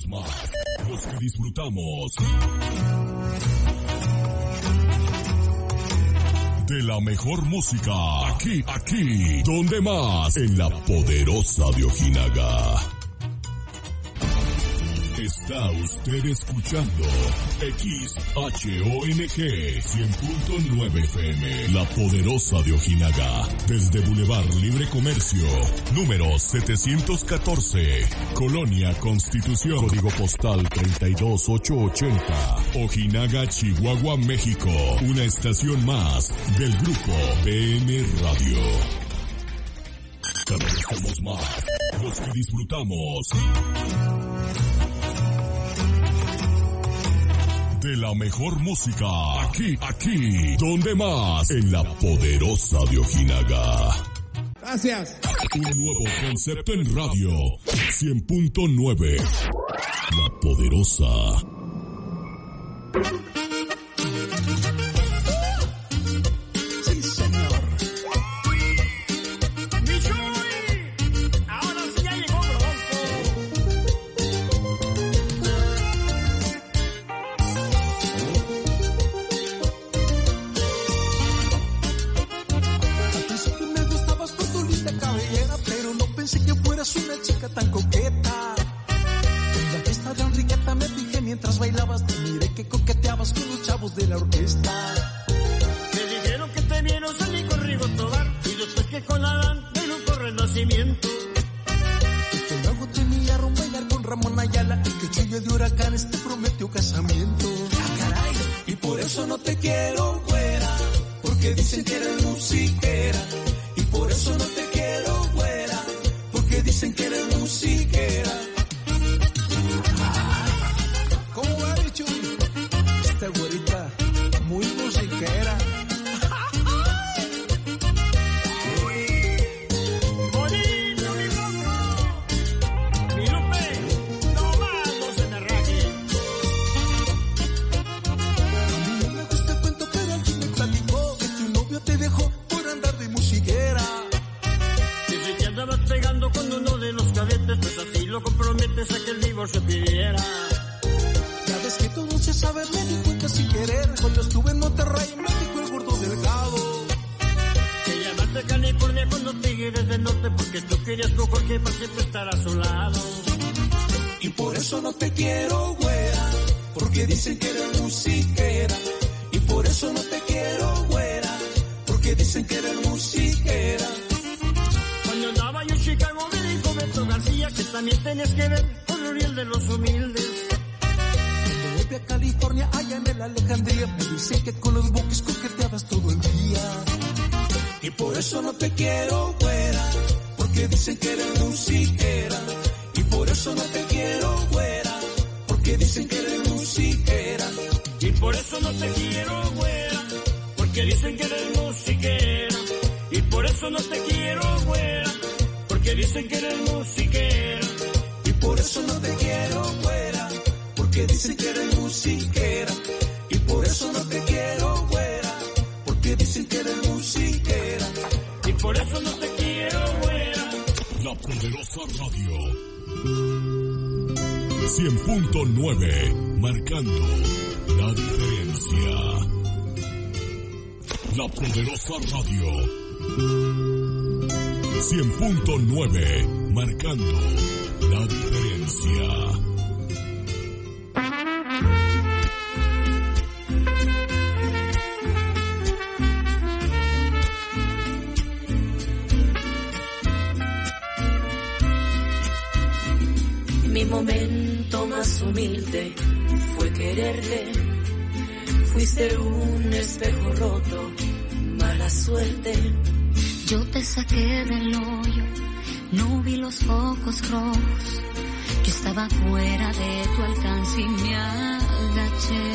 Somos más los que disfrutamos de la mejor música. Aquí, ¿dónde más? En la poderosa de Ojinaga. Está usted escuchando XHONG 100.9 FM, La Poderosa de Ojinaga, desde Boulevard Libre Comercio, número 714, Colonia Constitución, código postal 32880, Ojinaga, Chihuahua, México, una estación más del grupo PN Radio. Cada vez somos más los que disfrutamos de la mejor música. Aquí, ¿dónde más? En la poderosa de Ojinaga. Gracias. Un nuevo concepto en radio. 100.9. La poderosa. Sí, señor. Ahora sí ya llegó pensé que fueras una chica tan coqueta. En la fiesta de Enriqueta me fijé mientras bailabas. Te miré que coqueteabas con los chavos de la orquesta. Me dijeron que te vieron salir con Rigo Tobar y después que con Adán de un corre el nacimiento. Y que luego te miraron bailar con Ramón Ayala y que Chuyo de Huracanes te prometió casamiento. ¡Ah, caray! Y por eso no te quiero, güera, porque dicen que eres musiquera. Y por eso no te quiero, güera, porque dicen que eres musiquera. ¿Cómo va, bicho? Esta güerita muy musiquera. Bonito mi rostro, mi Lupe, tomándose de raque. A mí no me gusta el cuento, pero alguien me platicó que tu novio te dejó por andar de musiquera. Dice que andabas pegando con uno de los cadetes, pues así lo comprometes a que el divorcio pidiera. Ya ves que todo se sabe, me di cuenta sin querer. Cuando estuve en Monterrey me dijo el gordo delgado Que llamaste a California con los tigres del norte porque tú querías con Jorge para siempre estar a su lado. y por eso no te quiero, güera, porque dicen que eres musiquera. Y por eso no te quiero, güera, porque dicen que eres musiquera. Cuando andaba yo en Chicago me dijo Beto García que también tenías que ver con Uriel de los humildes. Cuando volví a California, allá en el Alejandría, me dicen que con los buques coqueteabas todo el día. Y por eso no te quiero, güera, porque dicen que eres musiquera. Y por eso no te quiero, güera, porque dicen que eres musiquera. Y por eso no te quiero, güera, porque dicen que eres musiquera. Y por eso no te quiero, güera, porque dicen que eres musiquera. Y por eso no te quiero, güera, porque dicen que eres musiquera. Y por eso no te quiero, güera, porque dicen que eres musiquera. Y por eso no te quiero, güera. La poderosa radio. 100.9, marcando la diferencia. La poderosa radio. 100.9, marcando la diferencia. Mi momento más humilde fue quererte. Fuiste un espejo roto, mala suerte. Yo te saqué del hoyo, no vi los focos rojos. Yo estaba fuera de tu alcance y me agaché.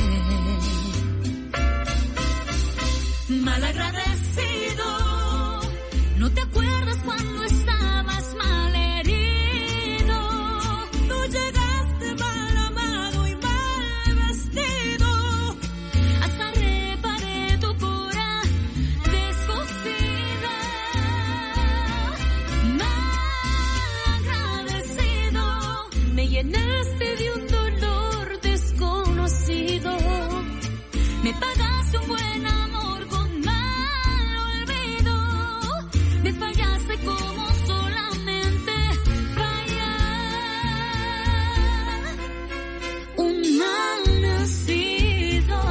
Malagradecido, ¿no te acuerdas cuando estabas mal herido? Tú llegaste mal amado y mal vestido. Hasta reparé tu pura descosida. Malagradecido, me llenaste de un dolor desconocido. Me pagaste un buen amor con mal olvido. Me fallaste como solamente falla un mal nacido.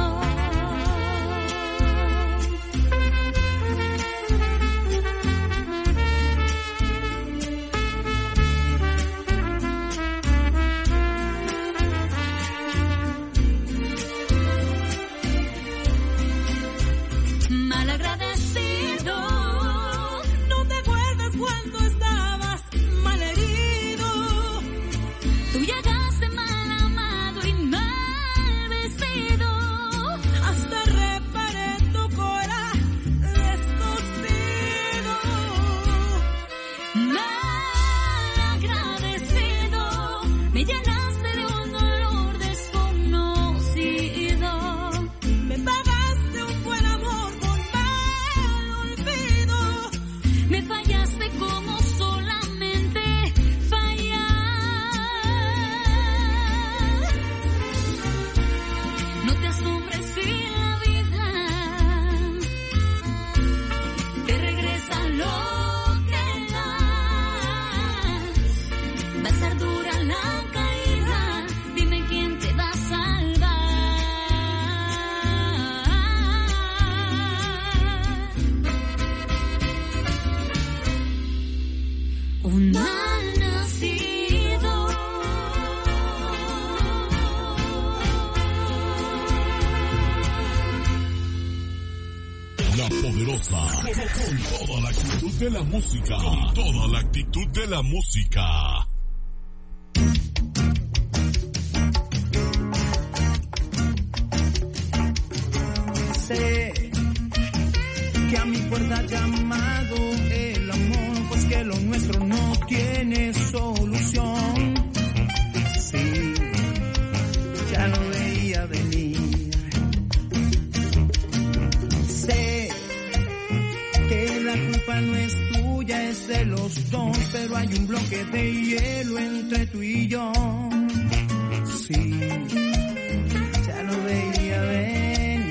Malagradecido, no te acuerdas cuando estabas malherido. Tú llegaste mal amado y mal vestido. Hasta reparé tu cora descosido. Malagradecido, me llenaste de un dolor desconocido. Me pagaste un buen amor con mal olvido. Me fallaste como solamente falla. No te asombres si la vida te regresa lo que das. Va a ser dura la caída, dime quién te va a salvar. Un mal nacido. La Poderosa, con toda la actitud de la música, con toda la actitud de la música. Sé que a mi puerta ha llamado el amor, pues que lo nuestro no tiene solución. Sí, ya lo veía venir. Sé que la culpa no es tuya, es de los dos, pero hay un bloque de hielo entre tú y yo. Sí, ya lo veía venir.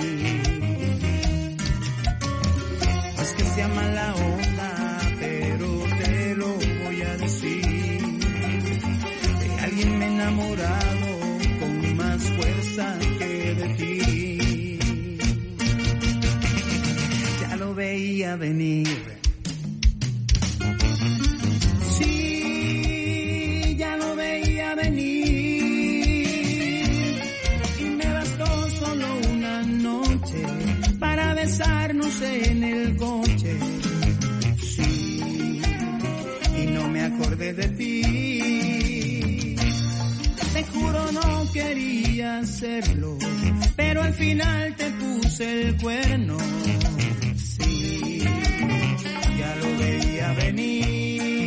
Es que sea mala onda, pero te lo voy a decir. De alguien me he enamorado con más fuerza que de ti. Ya lo veía venir. Sí, ya lo veía venir. Y me bastó solo una noche para besarnos en el coche. Sí, y no me acordé de ti. Te juro no quería hacerlo, pero al final te puse el cuerno. Sí, ya lo veía venir.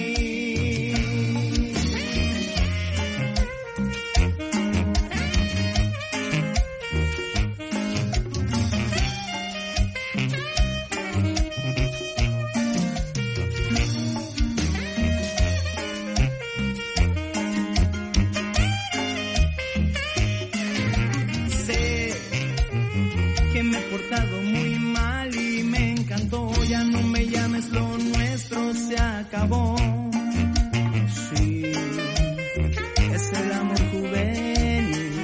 Me he portado muy mal y me encantó. Ya no me llames, lo nuestro se acabó. Sí, es el amor juvenil.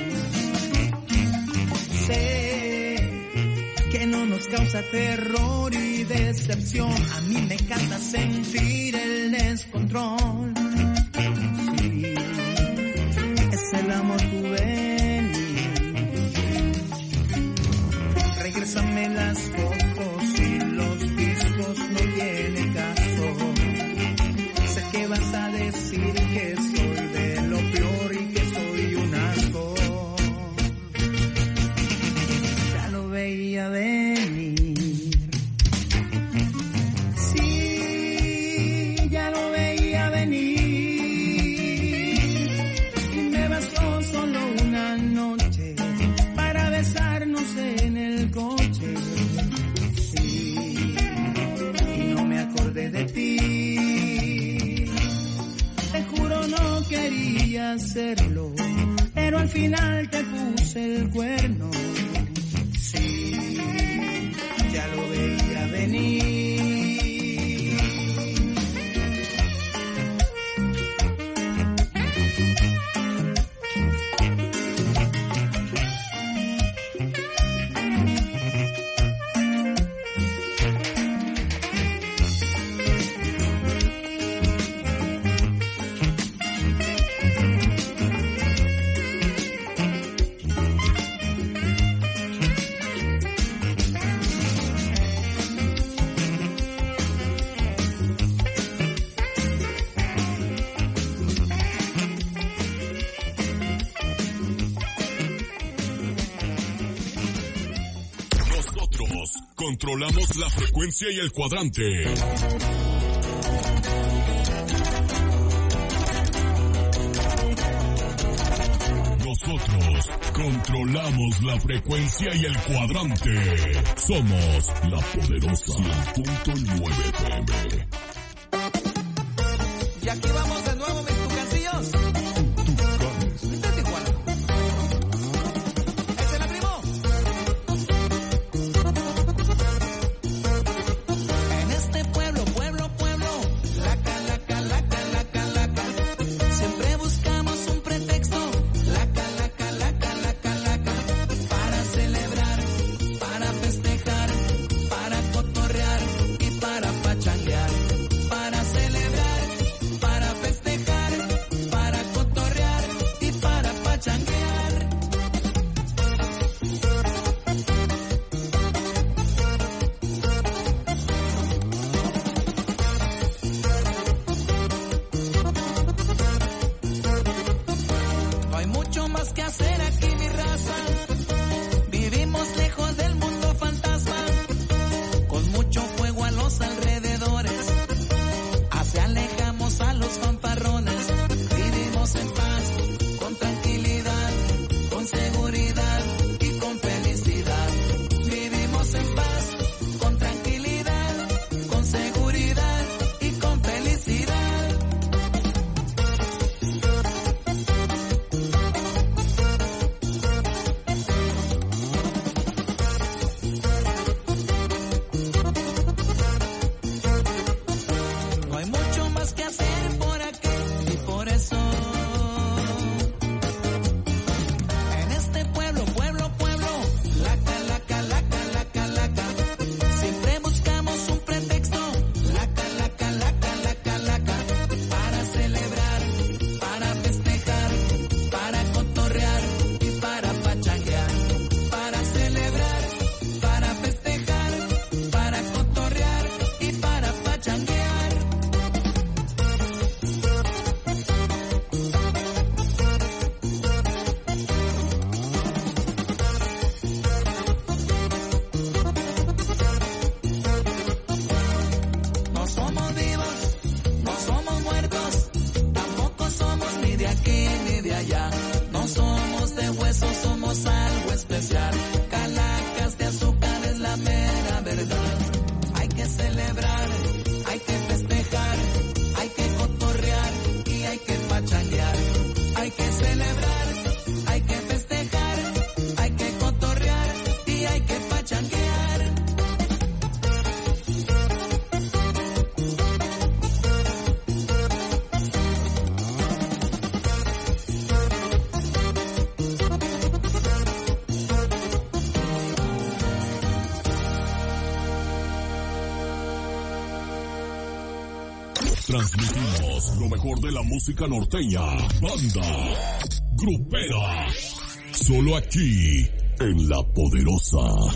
Sé que no nos causa terror y decepción. A mí me encanta sentir el descontrol. Sí, es el amor juvenil. Regrésame las fotos y los discos, no tiene caso. Sé que vas a decir que soy de lo peor y que soy un asco. Ya lo veía venir. Sí, ya lo veía venir. quería hacerlo, pero al final te puse el cuerno. Sí, ya lo veía venir. Controlamos la frecuencia y el cuadrante. Nosotros controlamos la frecuencia y el cuadrante. Somos la poderosa 100.9 FM. Y aquí vamos de nuevo, mis tucancillos. De Tijuana. ¡Ese la primo! En este pueblo, laca, laca, laca, laca, laca. Siempre buscamos un pretexto, laca, laca, laca, laca, laca. Para celebrar, para festejar, para cotorrear y para pachanguear. Para celebrar, para festejar, para cotorrear y para pachanguear. No hay mucho más que hacer aquí, mi raza. Vivimos lejos del mundo fantasma, con mucho fuego a los alrededores. Así alejamos a los fanfarrones. Vivimos en paz, con tranquilidad, con seguridad y con felicidad. Vivimos en paz, con tranquilidad, con seguridad y con felicidad. No hay mucho más que hacer por aquí y por eso en este pueblo, laca, laca, laca, laca, laca. Siempre buscamos un pretexto, laca, laca, laca, laca, laca. Para celebrar, para festejar, para cotorrear y para pachanguear. Para celebrar, para festejar, para cotorrear y para pachanguear. No somos vivos, no somos muertos, tampoco somos ni de aquí ni de allá. No somos de hueso, somos algo especial. Calacas de azúcar es la mera verdad. Hay que celebrar, hay que festejar, hay que cotorrear y hay que pachanguear. Hay que celebrar, hay que festejar, hay que cotorrear y hay que pachanguear. Transmitimos lo mejor de la música norteña, banda, grupera. Solo aquí, en La Poderosa.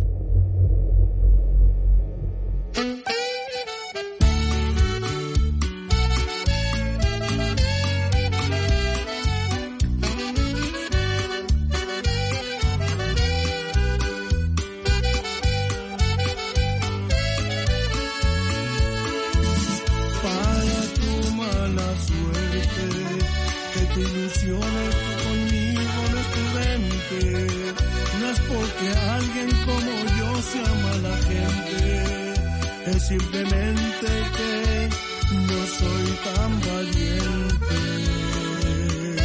Para tu mala suerte, que te ilusiones conmigo no es prudente. No es porque alguien como yo sea mala gente, es simplemente que no soy tan valiente.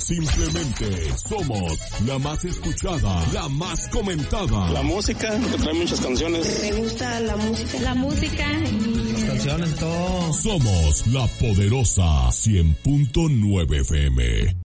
Simplemente somos la más escuchada, la más comentada. La música, porque trae muchas canciones. Me gusta la música. La música y las canciones, todo. Somos la poderosa 100.9 FM.